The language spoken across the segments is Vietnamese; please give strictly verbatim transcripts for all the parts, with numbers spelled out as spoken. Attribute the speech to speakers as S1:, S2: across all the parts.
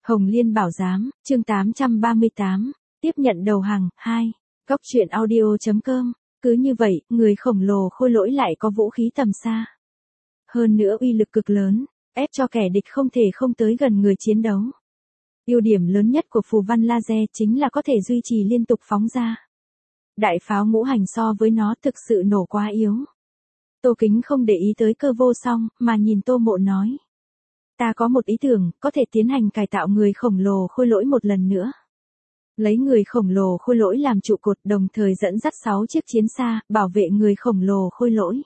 S1: Hồng Liên Bảo Giám, chương tám trăm ba mươi tám, tiếp nhận đầu hàng, hai, góc truyện audio.com, cứ như vậy, người khổng lồ khôi lỗi lại có vũ khí tầm xa. Hơn nữa uy lực cực lớn, ép cho kẻ địch không thể không tới gần người chiến đấu. Ưu điểm lớn nhất của phù văn laser chính là có thể duy trì liên tục phóng ra. Đại pháo ngũ hành so với nó thực sự nổ quá yếu. Tô Kính không để ý tới Cơ Vô Song, mà nhìn Tô Mộ nói. Ta có một ý tưởng, có thể tiến hành cải tạo người khổng lồ khôi lỗi một lần nữa. Lấy người khổng lồ khôi lỗi làm trụ cột, đồng thời dẫn dắt sáu chiếc chiến xa, bảo vệ người khổng lồ khôi lỗi.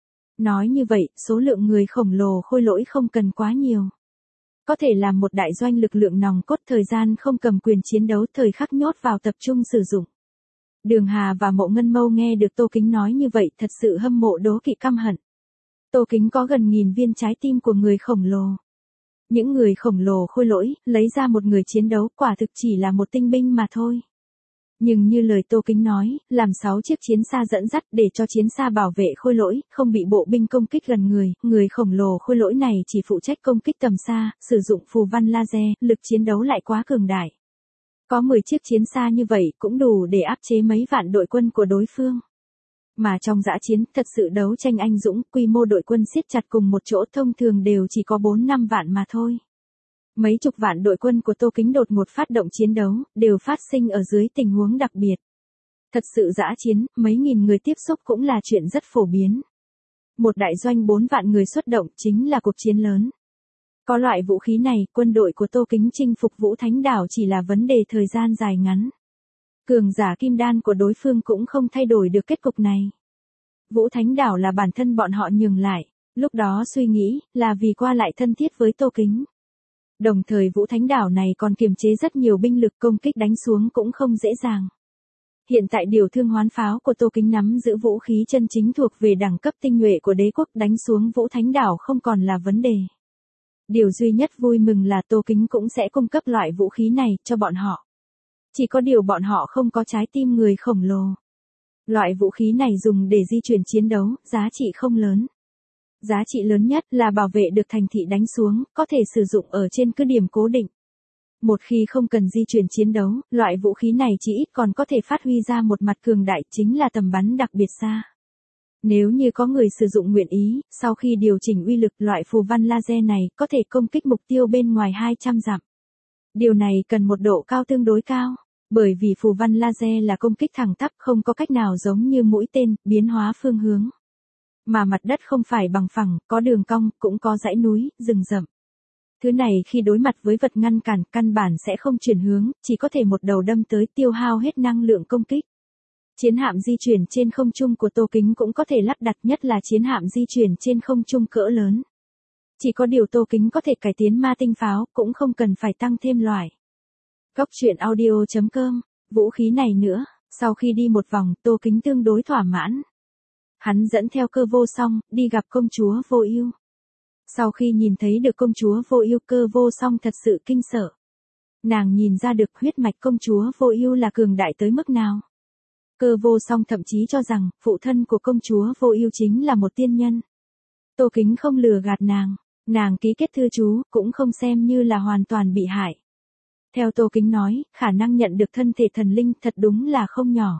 S1: Nói như vậy, số lượng người khổng lồ khôi lỗi không cần quá nhiều. Có thể làm một đại doanh lực lượng nòng cốt, thời gian không cầm quyền chiến đấu, thời khắc nhốt vào tập trung sử dụng. Đường Hà và Mộ Ngân Mâu nghe được Tô Kính nói như vậy thật sự hâm mộ đố kỵ căm hận. Tô Kính có gần nghìn viên trái tim của người khổng lồ. Những người khổng lồ khôi lỗi, lấy ra một người chiến đấu, quả thực chỉ là một tinh binh mà thôi. Nhưng như lời Tô Kính nói, làm sáu chiếc chiến xa dẫn dắt để cho chiến xa bảo vệ khôi lỗi, không bị bộ binh công kích gần người, người khổng lồ khôi lỗi này chỉ phụ trách công kích tầm xa, sử dụng phù văn laser, lực chiến đấu lại quá cường đại. Có mười chiếc chiến xa như vậy cũng đủ để áp chế mấy vạn đội quân của đối phương. Mà trong dã chiến, thật sự đấu tranh anh dũng, quy mô đội quân siết chặt cùng một chỗ, thông thường đều chỉ có bốn năm vạn mà thôi. Mấy chục vạn đội quân của Tô Kính đột ngột phát động chiến đấu, đều phát sinh ở dưới tình huống đặc biệt. Thật sự dã chiến, mấy nghìn người tiếp xúc cũng là chuyện rất phổ biến. Một đại doanh bốn vạn người xuất động chính là cuộc chiến lớn. Có loại vũ khí này, quân đội của Tô Kính chinh phục Vũ Thánh Đảo chỉ là vấn đề thời gian dài ngắn. Cường giả kim đan của đối phương cũng không thay đổi được kết cục này. Vũ Thánh Đảo là bản thân bọn họ nhường lại, lúc đó suy nghĩ, là vì qua lại thân thiết với Tô Kính. Đồng thời Vũ Thánh Đảo này còn kiềm chế rất nhiều binh lực, công kích đánh xuống cũng không dễ dàng. Hiện tại điều thương hoán pháo của Tô Kính nắm giữ vũ khí chân chính thuộc về đẳng cấp tinh nhuệ của đế quốc, đánh xuống Vũ Thánh Đảo không còn là vấn đề. Điều duy nhất vui mừng là Tô Kính cũng sẽ cung cấp loại vũ khí này cho bọn họ. Chỉ có điều bọn họ không có trái tim người khổng lồ. Loại vũ khí này dùng để di chuyển chiến đấu, giá trị không lớn. Giá trị lớn nhất là bảo vệ được thành thị đánh xuống, có thể sử dụng ở trên cứ điểm cố định. Một khi không cần di chuyển chiến đấu, loại vũ khí này chỉ ít còn có thể phát huy ra một mặt cường đại, chính là tầm bắn đặc biệt xa. Nếu như có người sử dụng nguyện ý, sau khi điều chỉnh uy lực, loại phù văn laser này có thể công kích mục tiêu bên ngoài hai trăm dặm. Điều này cần một độ cao tương đối cao, bởi vì phù văn laser là công kích thẳng tắp, không có cách nào giống như mũi tên, biến hóa phương hướng. Mà mặt đất không phải bằng phẳng, có đường cong, cũng có dãy núi, rừng rậm. Thứ này khi đối mặt với vật ngăn cản, căn bản sẽ không chuyển hướng, chỉ có thể một đầu đâm tới, tiêu hao hết năng lượng công kích. Chiến hạm di chuyển trên không trung của Tô Kính cũng có thể lắp đặt, nhất là chiến hạm di chuyển trên không trung cỡ lớn. Chỉ có điều Tô Kính có thể cải tiến ma tinh pháo, cũng không cần phải tăng thêm loại. Góc truyện audio.com, vũ khí này nữa, sau khi đi một vòng, Tô Kính tương đối thỏa mãn. Hắn dẫn theo Cơ Vô Song, đi gặp công chúa Vô Ưu. Sau khi nhìn thấy được công chúa Vô Ưu, Cơ Vô Song thật sự kinh sợ. Nàng nhìn ra được huyết mạch công chúa Vô Ưu là cường đại tới mức nào. Cơ Vô Song thậm chí cho rằng, phụ thân của công chúa Vô Ưu chính là một tiên nhân. Tô Kính không lừa gạt nàng, nàng ký kết thư chú, cũng không xem như là hoàn toàn bị hại. Theo Tô Kính nói, khả năng nhận được thân thể thần linh thật đúng là không nhỏ.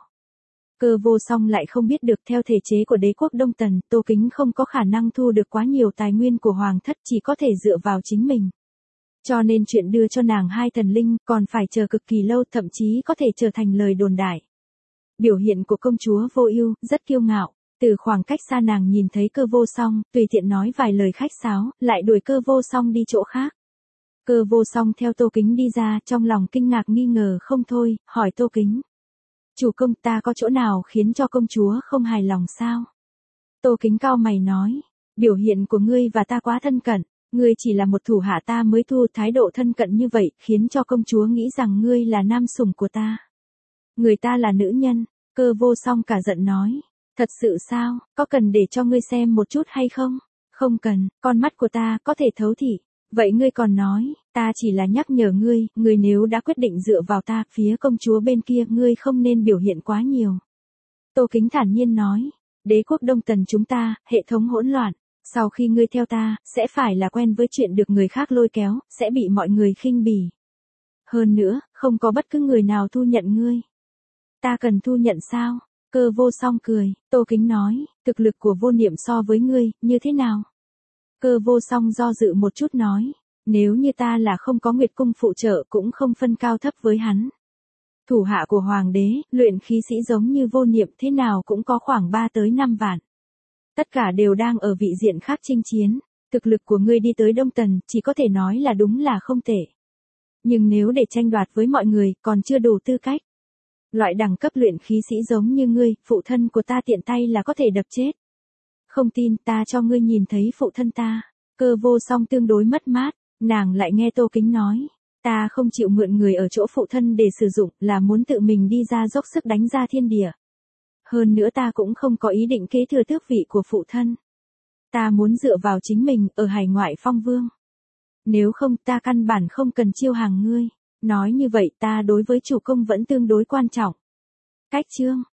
S1: Cơ Vô Song lại không biết được theo thể chế của đế quốc Đông Tần, Tô Kính không có khả năng thu được quá nhiều tài nguyên của hoàng thất, chỉ có thể dựa vào chính mình. Cho nên chuyện đưa cho nàng hai thần linh, còn phải chờ cực kỳ lâu, thậm chí có thể trở thành lời đồn đại. Biểu hiện của công chúa Vô Ưu rất kiêu ngạo, từ khoảng cách xa nàng nhìn thấy Cơ Vô Song, tùy tiện nói vài lời khách sáo, lại đuổi Cơ Vô Song đi chỗ khác. Cơ Vô Song theo Tô Kính đi ra, trong lòng kinh ngạc nghi ngờ không thôi, hỏi Tô Kính. Chủ công, ta có chỗ nào khiến cho công chúa không hài lòng sao? Tô Kính cau mày nói, biểu hiện của ngươi và ta quá thân cận, ngươi chỉ là một thủ hạ ta mới thu, thái độ thân cận như vậy, khiến cho công chúa nghĩ rằng ngươi là nam sủng của ta. Người ta là nữ nhân. Cơ Vô Song cả giận nói, thật sự sao, có cần để cho ngươi xem một chút hay không? Không cần, con mắt của ta có thể thấu thị. Vậy ngươi còn nói, ta chỉ là nhắc nhở ngươi, ngươi nếu đã quyết định dựa vào ta, phía công chúa bên kia, ngươi không nên biểu hiện quá nhiều. Tô Kính thản nhiên nói, đế quốc Đông Tần chúng ta, hệ thống hỗn loạn, sau khi ngươi theo ta, sẽ phải là quen với chuyện được người khác lôi kéo, sẽ bị mọi người khinh bỉ. Hơn nữa, không có bất cứ người nào thu nhận ngươi. Ta cần thu nhận sao? Cơ vô song cười, Tô Kính nói, thực lực của vô niệm so với ngươi, như thế nào? Cơ vô song do dự một chút nói, nếu như ta là không có Nguyệt Cung phụ trợ cũng không phân cao thấp với hắn. Thủ hạ của Hoàng đế, luyện khí sĩ giống như vô niệm thế nào cũng có khoảng ba tới năm vạn. Tất cả đều đang ở vị diện khác chinh chiến, thực lực của ngươi đi tới Đông Tần, chỉ có thể nói là đúng là không tệ. Nhưng nếu để tranh đoạt với mọi người, còn chưa đủ tư cách. Loại đẳng cấp luyện khí sĩ giống như ngươi, phụ thân của ta tiện tay là có thể đập chết. Không tin, ta cho ngươi nhìn thấy phụ thân ta. Cơ vô song tương đối mất mát, nàng lại nghe Tô Kính nói. Ta không chịu mượn người ở chỗ phụ thân để sử dụng, là muốn tự mình đi ra dốc sức đánh ra thiên địa. Hơn nữa ta cũng không có ý định kế thừa tước vị của phụ thân. Ta muốn dựa vào chính mình, ở hải ngoại phong vương. Nếu không, ta căn bản không cần chiêu hàng ngươi. Nói như vậy ta đối với chủ công vẫn tương đối quan trọng. Cách chương